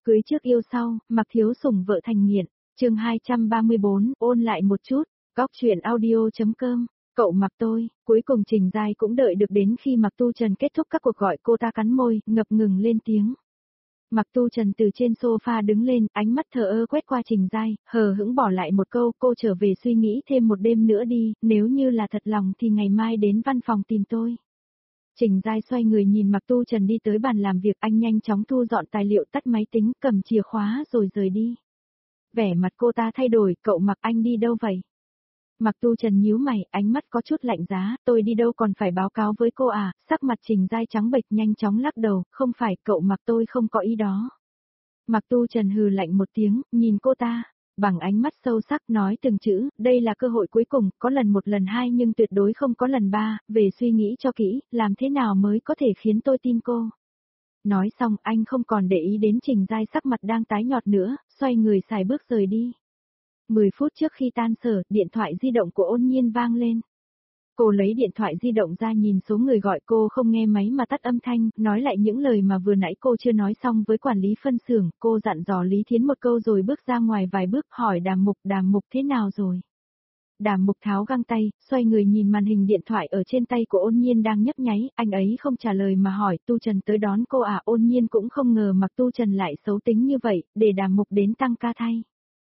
Cưới trước yêu sau, Mạc Thiếu Sủng vợ thành nghiện. Chương 234, ôn lại một chút. Góc truyện audio.com. Cậu Mạc tôi, cuối cùng Trình Giai cũng đợi được đến khi Mạc Tu Trần kết thúc các cuộc gọi, cô ta cắn môi, ngập ngừng lên tiếng. Mạc Tu Trần từ trên sofa đứng lên, ánh mắt thờ ơ quét qua Trình Giai, hờ hững bỏ lại một câu, cô trở về suy nghĩ thêm một đêm nữa đi, nếu như là thật lòng thì ngày mai đến văn phòng tìm tôi. Trình Giai xoay người nhìn Mạc Tu Trần đi tới bàn làm việc, anh nhanh chóng thu dọn tài liệu, tắt máy tính, cầm chìa khóa rồi rời đi. Vẻ mặt cô ta thay đổi, cậu Mạc anh đi đâu vậy? Mạc Tu Trần nhíu mày, ánh mắt có chút lạnh giá, tôi đi đâu còn phải báo cáo với cô à, sắc mặt Trình Giai trắng bệch nhanh chóng lắc đầu, không phải, cậu Mạc tôi không có ý đó. Mạc Tu Trần hừ lạnh một tiếng, nhìn cô ta, bằng ánh mắt sâu sắc nói từng chữ, đây là cơ hội cuối cùng, có lần một lần hai nhưng tuyệt đối không có lần ba, về suy nghĩ cho kỹ, làm thế nào mới có thể khiến tôi tin cô. Nói xong anh không còn để ý đến Trình Giai sắc mặt đang tái nhợt nữa, xoay người xài bước rời đi. 10 phút trước khi tan sở, điện thoại di động của Ôn Nhiên vang lên. Cô lấy điện thoại di động ra nhìn số người gọi, cô không nghe máy mà tắt âm thanh, nói lại những lời mà vừa nãy cô chưa nói xong với quản lý phân xưởng, cô dặn dò Lý Thiến một câu rồi bước ra ngoài vài bước, hỏi Đàm Mục thế nào rồi. Đàm Mục tháo găng tay, xoay người nhìn màn hình điện thoại ở trên tay của Ôn Nhiên đang nhấp nháy, anh ấy không trả lời mà hỏi, Tu Trần tới đón cô à? Ôn Nhiên cũng không ngờ Mạc Tu Trần lại xấu tính như vậy, để Đàm Mục đến tăng ca thay.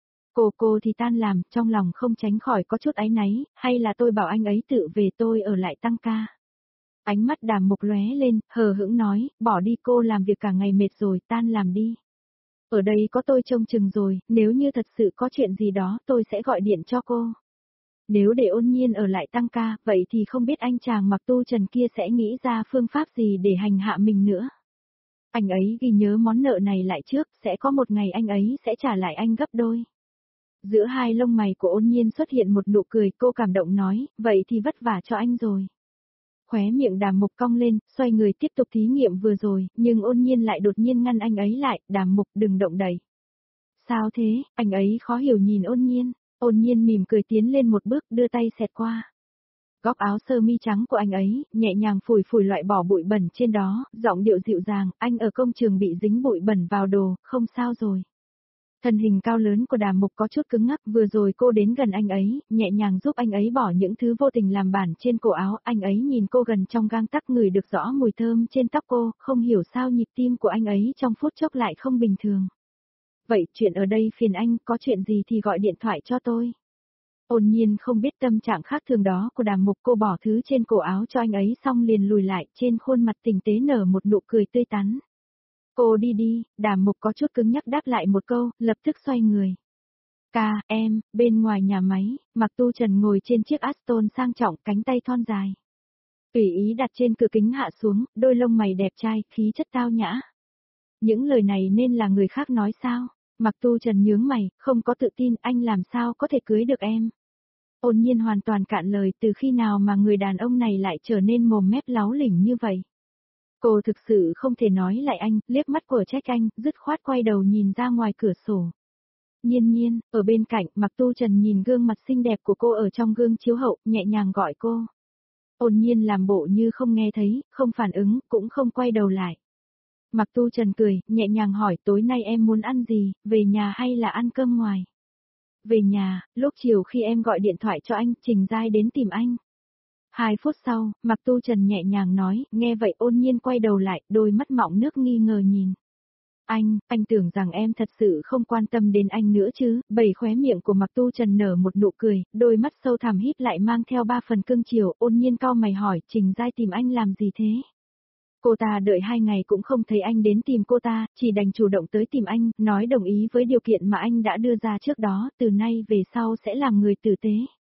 Cô thì tan làm, trong lòng không tránh khỏi có chút áy náy, hay là tôi bảo anh ấy tự về, tôi ở lại tăng ca. Ánh mắt Đàm Mục lóe lên, hờ hững nói, bỏ đi, cô làm việc cả ngày mệt rồi, tan làm đi. Ở đây có tôi trông chừng rồi, nếu như thật sự có chuyện gì đó tôi sẽ gọi điện cho cô. Nếu để Ôn Nhiên ở lại tăng ca, vậy thì không biết anh chàng Mạc Tu Trần kia sẽ nghĩ ra phương pháp gì để hành hạ mình nữa. Anh ấy ghi nhớ món nợ này lại trước, sẽ có một ngày anh ấy sẽ trả lại anh gấp đôi. Giữa hai lông mày của Ôn Nhiên xuất hiện một nụ cười, cô cảm động nói, vậy thì vất vả cho anh rồi. Khóe miệng Đàm Mục cong lên, xoay người tiếp tục thí nghiệm vừa rồi, nhưng Ôn Nhiên lại đột nhiên ngăn anh ấy lại, Đàm Mục đừng động đậy. Sao thế? Anh ấy khó hiểu nhìn Ôn Nhiên. Ôn Nhiên mỉm cười tiến lên một bước, đưa tay xẹt qua góc áo sơ mi trắng của anh ấy, nhẹ nhàng phủi phủi loại bỏ bụi bẩn trên đó, giọng điệu dịu dàng, anh ở công trường bị dính bụi bẩn vào đồ, không sao rồi. Thân hình cao lớn của Đàm Mục có chút cứng ngắc, vừa rồi cô đến gần anh ấy, nhẹ nhàng giúp anh ấy bỏ những thứ vô tình làm bản trên cổ áo, anh ấy nhìn cô gần trong gang tấc, ngửi được rõ mùi thơm trên tóc cô, không hiểu sao nhịp tim của anh ấy trong phút chốc lại không bình thường. Vậy chuyện ở đây phiền anh, có chuyện gì thì gọi điện thoại cho tôi. Ôn Nhiên không biết tâm trạng khác thường đó của Đàm Mục, cô bỏ thứ trên cổ áo cho anh ấy xong liền lùi lại, trên khuôn mặt tinh tế nở một nụ cười tươi tắn. Cô đi đi, Đàm Mục có chút cứng nhắc đáp lại một câu, lập tức xoay người. Bên ngoài nhà máy, Mạc Tu Trần ngồi trên chiếc Aston sang trọng, cánh tay thon dài. Tùy ý đặt trên cửa kính hạ xuống, đôi lông mày đẹp trai, khí chất tao nhã. Những lời này nên là người khác nói sao? Mạc Tu Trần nhướng mày, không có tự tin, anh làm sao có thể cưới được em? Ôn Nhiên hoàn toàn cạn lời, từ khi nào mà người đàn ông này lại trở nên mồm mép láu lỉnh như vậy? Cô thực sự không thể nói lại anh, liếc mắt của trách anh, dứt khoát quay đầu nhìn ra ngoài cửa sổ. Nhiên, ở bên cạnh, Mạc Tu Trần nhìn gương mặt xinh đẹp của cô ở trong gương chiếu hậu, nhẹ nhàng gọi cô. Ôn Nhiên làm bộ như không nghe thấy, không phản ứng, cũng không quay đầu lại. Mạc Tu Trần cười, nhẹ nhàng hỏi, tối nay em muốn ăn gì, về nhà hay là ăn cơm ngoài? Về nhà, lúc chiều khi em gọi điện thoại cho anh, Trình Giai đến tìm anh. 2 phút sau, Mạc Tu Trần nhẹ nhàng nói, nghe vậy Ôn Nhiên quay đầu lại, đôi mắt mọng nước nghi ngờ nhìn. Anh tưởng rằng em thật sự không quan tâm đến anh nữa chứ, bầy khóe miệng của Mạc Tu Trần nở một nụ cười, đôi mắt sâu thẳm híp lại mang theo 3 phần cưng chiều, Ôn Nhiên cau mày hỏi, Trình Giai tìm anh làm gì thế? Cô ta đợi 2 ngày cũng không thấy anh đến tìm cô ta, chỉ đành chủ động tới tìm anh, nói đồng ý với điều kiện mà anh đã đưa ra trước đó, từ nay về sau sẽ làm người tử tế.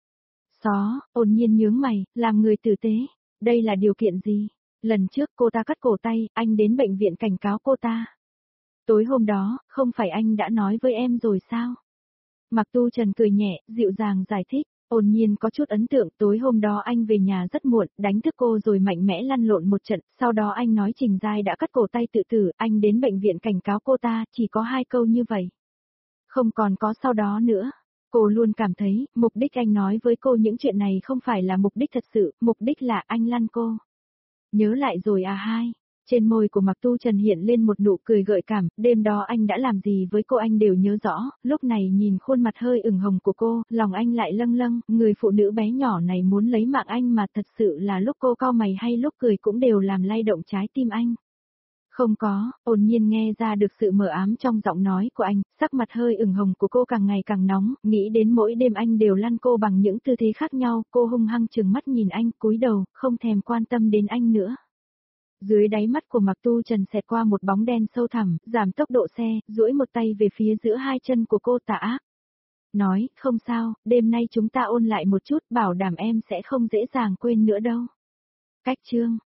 Ôn Nhiên nhướng mày, làm người tử tế, đây là điều kiện gì? Lần trước cô ta cắt cổ tay, anh đến bệnh viện cảnh cáo cô ta. Tối hôm đó, không phải anh đã nói với em rồi sao? Mạc Tu Trần cười nhẹ, dịu dàng giải thích. Ôn Nhiên có chút ấn tượng, tối hôm đó anh về nhà rất muộn, đánh thức cô rồi mạnh mẽ lăn lộn một trận, sau đó anh nói Trình Giai đã cắt cổ tay tự tử, anh đến bệnh viện cảnh cáo cô ta, chỉ có 2 câu như vậy. Không còn có sau đó nữa. Cô luôn cảm thấy, mục đích anh nói với cô những chuyện này không phải là mục đích thật sự, mục đích là anh lăn cô. Nhớ lại rồi à hai? Trên môi của Mạc Tu Trần hiện lên một nụ cười gợi cảm, đêm đó anh đã làm gì với cô anh đều nhớ rõ, lúc này nhìn khuôn mặt hơi ửng hồng của cô, lòng anh lại lâng lâng, người phụ nữ bé nhỏ này muốn lấy mạng anh mà thật sự là lúc cô cau mày hay lúc cười cũng đều làm lay động trái tim anh. Không có, ôn nhiên nghe ra được sự mờ ám trong giọng nói của anh, sắc mặt hơi ửng hồng của cô càng ngày càng nóng, nghĩ đến mỗi đêm anh đều lăn cô bằng những tư thế khác nhau, cô hung hăng trừng mắt nhìn anh, cúi đầu, không thèm quan tâm đến anh nữa. Dưới đáy mắt của Mạc Tu Trần xẹt qua một bóng đen sâu thẳm, giảm tốc độ xe, duỗi một tay về phía giữa hai chân của cô tà ác. Nói, không sao, đêm nay chúng ta ôn lại một chút, bảo đảm em sẽ không dễ dàng quên nữa đâu. Cách chương